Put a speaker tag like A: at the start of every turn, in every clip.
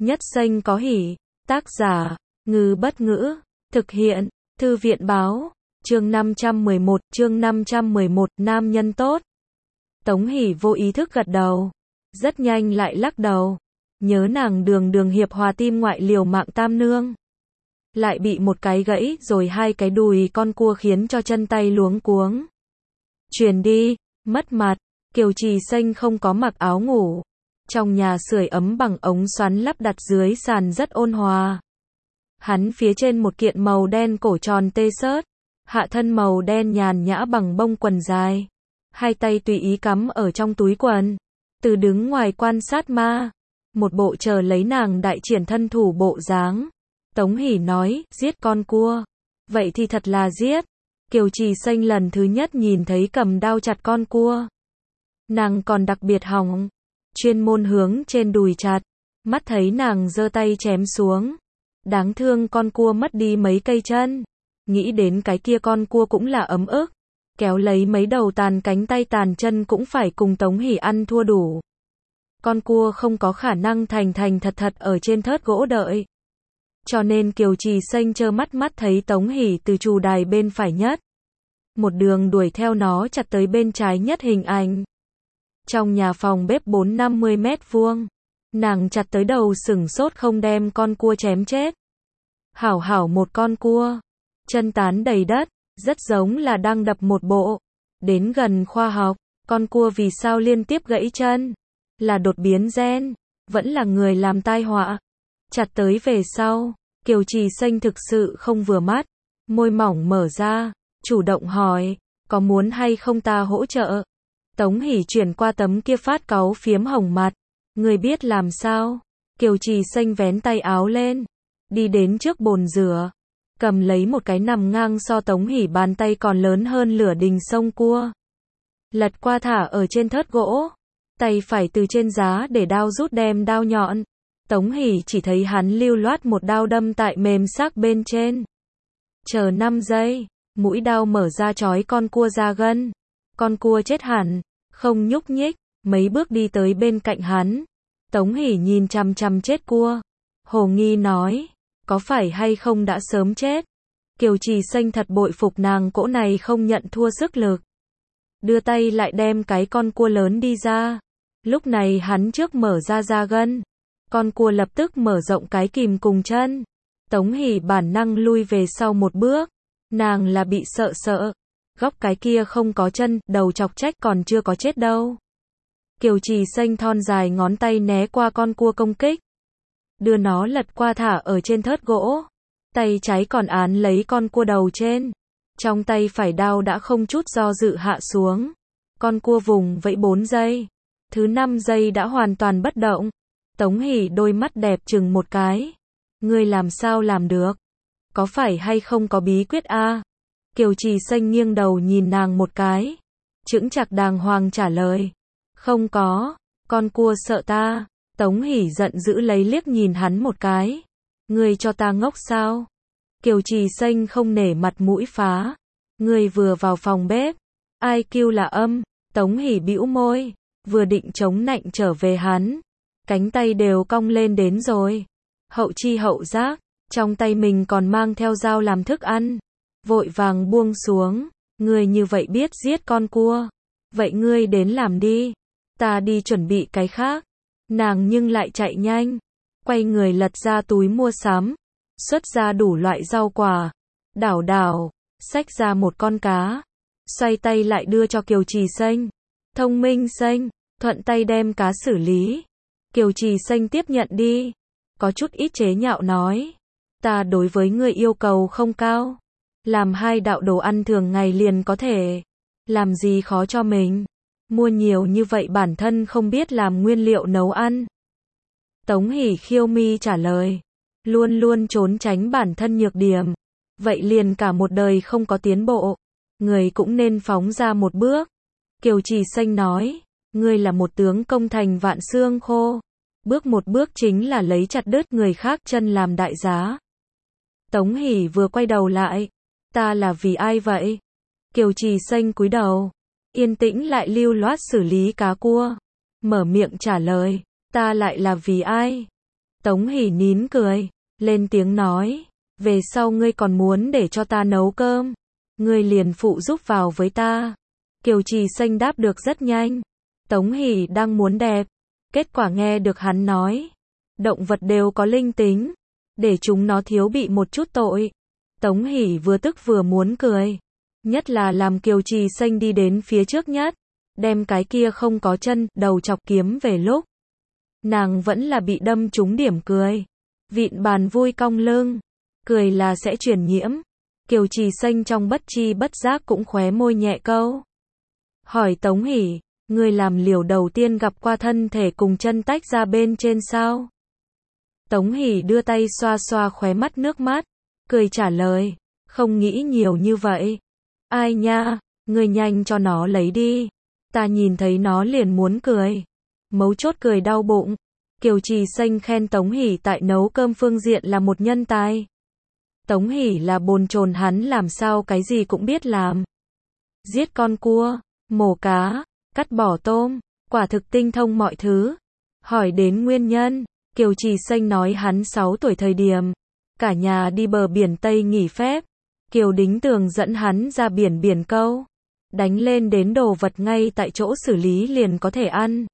A: Nhất Xanh có hỉ. Tác giả, Ngư Bất Ngữ. Thực hiện, Thư viện Báo. Chương 511, Nam nhân tốt. Tống Hỷ vô ý thức gật đầu. Rất nhanh lại lắc đầu. Nhớ nàng đường hiệp hòa tim ngoại liều mạng tam nương. Lại bị một cái gãy rồi hai cái đùi con cua khiến cho chân tay luống cuống. Truyền đi, mất mặt. Kiều Trì Xanh không có mặc áo ngủ. Trong nhà sưởi ấm bằng ống xoắn lắp đặt dưới sàn rất ôn hòa. Hắn phía trên một kiện màu đen cổ tròn t-shirt, hạ thân màu đen nhàn nhã bằng bông quần dài. Hai tay tùy ý cắm ở trong túi quần. Từ đứng ngoài quan sát ma. Một bộ chờ lấy nàng đại triển thân thủ bộ dáng. Tống Hỷ nói, giết con cua. Vậy thì thật là giết. Kiều Trì Xanh lần thứ nhất nhìn thấy cầm đao chặt con cua. Nàng còn đặc biệt hỏng. Chuyên môn hướng trên đùi chặt. Mắt thấy nàng giơ tay chém xuống. Đáng thương con cua mất đi mấy cây chân. Nghĩ đến cái kia con cua cũng là ấm ức. Kéo lấy mấy đầu tàn cánh tay tàn chân cũng phải cùng Tống Hỷ ăn thua đủ. Con cua không có khả năng thành thật ở trên thớt gỗ đợi. Cho nên Kiều Trì Xanh trơ mắt thấy Tống Hỷ từ chủ đài bên phải nhất. Một đường đuổi theo nó chặt tới bên trái nhất hình ảnh. Trong nhà phòng bếp 4-50 mét vuông. Nàng chặt tới đầu sửng sốt không đem con cua chém chết. Hảo một con cua. Chân tán đầy đất. Rất giống là đang đập một bộ. Đến gần khoa học. Con cua vì sao liên tiếp gãy chân? Là đột biến gen. Vẫn là người làm tai họa. Chặt tới về sau. Kiều Trì Xanh thực sự không vừa mắt. Môi mỏng mở ra. Chủ động hỏi. Có muốn hay không ta hỗ trợ? Tống Hỷ chuyển qua tấm kia phát cáu phiếm hồng mặt. Người biết làm sao? Kiều Trì Xanh vén tay áo lên. Đi đến trước bồn rửa. Cầm lấy một cái nằm ngang so Tống Hỷ bàn tay còn lớn hơn lửa đình sông cua. Lật qua thả ở trên thớt gỗ. Tay phải từ trên giá để đao rút đem đao nhọn. Tống Hỷ chỉ thấy hắn lưu loát một đao đâm tại mềm xác bên trên. Chờ 5 giây. Mũi đao mở ra chói con cua ra gân. Con cua chết hẳn. Không nhúc nhích. Mấy bước đi tới bên cạnh hắn. Tống Hỷ nhìn chằm chằm chết cua. Hồ nghi nói. Có phải hay không đã sớm chết? Kiều Trì Xanh thật bội phục nàng cỗ này không nhận thua sức lực. Đưa tay lại đem cái con cua lớn đi ra. Lúc này hắn trước mở ra gân. Con cua lập tức mở rộng cái kìm cùng chân. Tống Hỷ bản năng lui về sau một bước. Nàng là bị sợ. Góc cái kia không có chân, đầu chọc trách còn chưa có chết đâu. Kiều Trì Xanh thon dài ngón tay né qua con cua công kích. Đưa nó lật qua thả ở trên thớt gỗ. Tay trái còn án lấy con cua đầu trên. Trong tay phải đao đã không chút do dự hạ xuống. Con cua vùng vẫy 4 giây. Thứ 5 giây đã hoàn toàn bất động. Tống Hỷ đôi mắt đẹp chừng một cái. Ngươi làm sao làm được? Có phải hay không có bí quyết a? Kiều Trì Xanh nghiêng đầu nhìn nàng một cái. Chững chạc đàng hoàng trả lời. Không có, con cua sợ ta. Tống Hỷ giận dữ lấy liếc nhìn hắn một cái. Ngươi cho ta ngốc sao? Kiều Trì Xanh không nể mặt mũi phá. Ngươi vừa vào phòng bếp. Ai kêu là âm? Tống Hỷ bĩu môi. Vừa định chống nạnh trở về hắn. Cánh tay đều cong lên đến rồi. Hậu chi hậu giác. Trong tay mình còn mang theo dao làm thức ăn. Vội vàng buông xuống. Ngươi như vậy biết giết con cua. Vậy ngươi đến làm đi. Ta đi chuẩn bị cái khác. Nàng nhưng lại chạy nhanh. Quay người lật ra túi mua sắm. Xuất ra đủ loại rau quả. Đảo. Xách ra một con cá. Xoay tay lại đưa cho Kiều Trì Xanh. Thông minh Xanh. Thuận tay đem cá xử lý. Kiều Trì Xanh tiếp nhận đi. Có chút ít chế nhạo nói. Ta đối với ngươi yêu cầu không cao. Làm 2 đạo đồ ăn thường ngày liền có thể. Làm gì khó cho mình. Mua nhiều như vậy bản thân không biết làm nguyên liệu nấu ăn. Tống Hỷ khiêu mi trả lời. Luôn trốn tránh bản thân nhược điểm. Vậy liền cả một đời không có tiến bộ. Người cũng nên phóng ra một bước. Kiều Trì Xanh nói. Ngươi là một tướng công thành vạn xương khô. Bước một bước chính là lấy chặt đứt người khác chân làm đại giá. Tống Hỷ vừa quay đầu lại. Ta là vì ai vậy? Kiều Trì Xanh cúi đầu. Yên tĩnh lại lưu loát xử lý cá cua. Mở miệng trả lời. Ta lại là vì ai? Tống Hỷ nín cười, lên tiếng nói, về sau ngươi còn muốn để cho ta nấu cơm, ngươi liền phụ giúp vào với ta. Kiều Trì Xanh đáp được rất nhanh. Tống Hỷ đang muốn đẹp, kết quả nghe được hắn nói, động vật đều có linh tính, để chúng nó thiếu bị một chút tội. Tống Hỷ vừa tức vừa muốn cười, nhất là làm Kiều Trì Xanh đi đến phía trước nhất, đem cái kia không có chân, đầu chọc kiếm về lúc. Nàng vẫn là bị đâm trúng điểm cười, vịn bàn vui cong lưng, cười là sẽ truyền nhiễm. Kiều Trì Xanh trong bất chi bất giác cũng khóe môi nhẹ câu. Hỏi Tống Hỷ, ngươi làm liều đầu tiên gặp qua thân thể cùng chân tách ra bên trên sao? Tống Hỷ đưa tay xoa xoa khóe mắt nước mắt, cười trả lời, không nghĩ nhiều như vậy. Ai nha, ngươi nhanh cho nó lấy đi. Ta nhìn thấy nó liền muốn cười. Mấu chốt cười đau bụng. Kiều Trì Xanh khen Tống Hỷ tại nấu cơm phương diện là một nhân tài. Tống Hỷ là bồn chồn, hắn làm sao cái gì cũng biết làm. Giết con cua, mổ cá, cắt bỏ tôm, quả thực tinh thông mọi thứ. Hỏi đến nguyên nhân, Kiều Trì Xanh nói hắn 6 tuổi thời điểm, cả nhà đi bờ biển Tây nghỉ phép. Kiều Đính Tường dẫn hắn ra biển câu, đánh lên đến đồ vật ngay tại chỗ xử lý liền có thể ăn.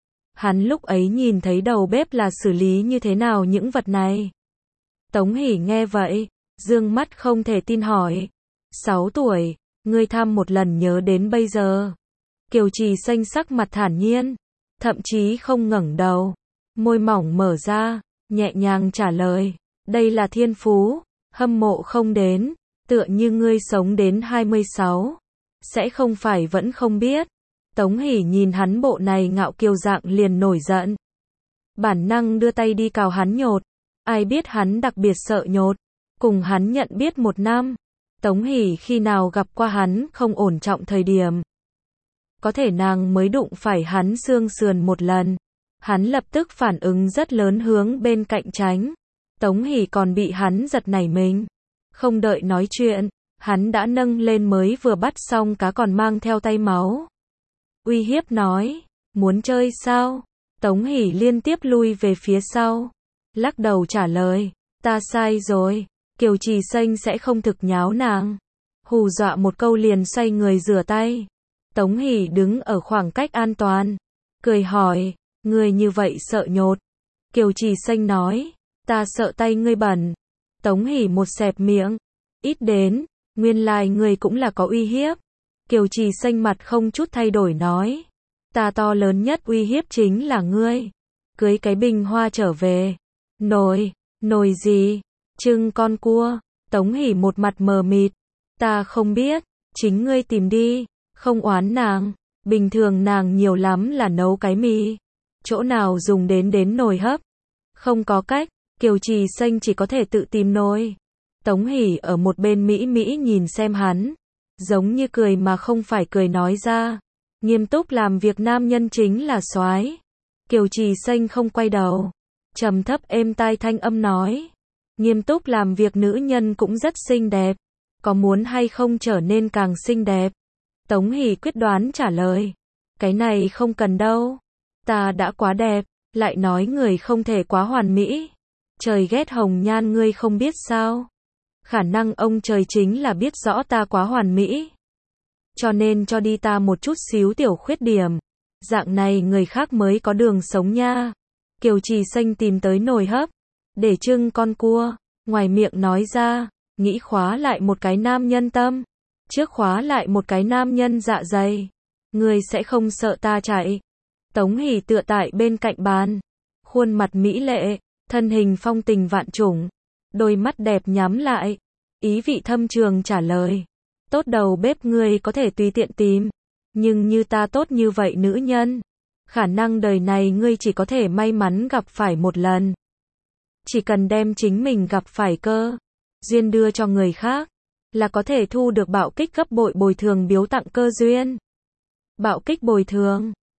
A: Hắn lúc ấy nhìn thấy đầu bếp là xử lý như thế nào những vật này. Tống Hỷ nghe vậy, dương mắt không thể tin hỏi, 6 tuổi, ngươi thăm một lần nhớ đến bây giờ. Kiều Trì Xanh sắc mặt thản nhiên, thậm chí không ngẩng đầu, môi mỏng mở ra, nhẹ nhàng trả lời, đây là thiên phú, hâm mộ không đến, tựa như ngươi sống đến 26, sẽ không phải vẫn không biết. Tống Hỷ nhìn hắn bộ này ngạo kiều dạng liền nổi giận. Bản năng đưa tay đi cào hắn nhột, ai biết hắn đặc biệt sợ nhột, cùng hắn nhận biết 1 năm. Tống Hỷ khi nào gặp qua hắn không ổn trọng thời điểm. Có thể nàng mới đụng phải hắn xương sườn một lần. Hắn lập tức phản ứng rất lớn hướng bên cạnh tránh. Tống Hỷ còn bị hắn giật nảy mình. Không đợi nói chuyện, hắn đã nâng lên mới vừa bắt xong cá còn mang theo tay máu. Uy hiếp nói, muốn chơi sao? Tống Hỷ liên tiếp lui về phía sau, lắc đầu trả lời, ta sai rồi. Kiều Trì Xanh sẽ không thực nháo nàng, hù dọa một câu liền xoay người rửa tay. Tống Hỷ đứng ở khoảng cách an toàn, cười hỏi, ngươi như vậy sợ nhột? Kiều Trì Xanh nói, ta sợ tay ngươi bẩn. Tống Hỷ một xẹp miệng, ít đến, nguyên lai ngươi cũng là có uy hiếp. Kiều Trì Xanh mặt không chút thay đổi nói, ta to lớn nhất uy hiếp chính là ngươi. Cưới cái bình hoa trở về. Nồi gì? Trưng con cua. Tống Hỷ một mặt mờ mịt, ta không biết, chính ngươi tìm đi. Không oán nàng, bình thường nàng nhiều lắm là nấu cái mì, chỗ nào dùng đến nồi hấp. Không có cách, Kiều Trì Xanh chỉ có thể tự tìm nồi. Tống Hỷ ở một bên mỹ nhìn xem hắn, giống như cười mà không phải cười nói ra, nghiêm túc làm việc nam nhân chính là soái. Kiều Trì Xanh không quay đầu, trầm thấp êm tai thanh âm nói, nghiêm túc làm việc nữ nhân cũng rất xinh đẹp, có muốn hay không trở nên càng xinh đẹp? Tống Hỷ quyết đoán trả lời, cái này không cần đâu, ta đã quá đẹp, lại nói người không thể quá hoàn mỹ. Trời ghét hồng nhan ngươi không biết sao? Khả năng ông trời chính là biết rõ ta quá hoàn mỹ, cho nên cho đi ta một chút xíu tiểu khuyết điểm, dạng này người khác mới có đường sống nha. Kiều Trì Xanh tìm tới nồi hấp, để trưng con cua, ngoài miệng nói ra, nghĩ khóa lại một cái nam nhân tâm, trước khóa lại một cái nam nhân dạ dày. Ngươi sẽ không sợ ta chạy? Tống Hỷ tựa tại bên cạnh bàn, khuôn mặt mỹ lệ, thân hình phong tình vạn trùng, đôi mắt đẹp nhắm lại, ý vị thâm trường trả lời, tốt đầu bếp ngươi có thể tùy tiện tìm, nhưng như ta tốt như vậy nữ nhân, khả năng đời này ngươi chỉ có thể may mắn gặp phải một lần. Chỉ cần đem chính mình gặp phải cơ duyên đưa cho người khác, là có thể thu được bạo kích gấp bội bồi thường biếu tặng cơ duyên. Bạo kích bồi thường